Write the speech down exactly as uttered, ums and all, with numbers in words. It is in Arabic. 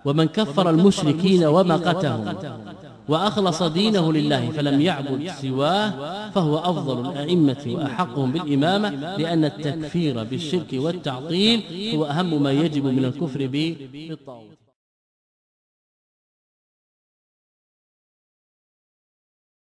ومن كفر المشركين ومقتهم وأخلص دينه لله فلم يعبد سواه فهو أفضل الأئمة وأحقهم بالإمامة، لأن التكفير بالشرك والتعطيل هو أهم ما يجب من الكفر بالطاغوت.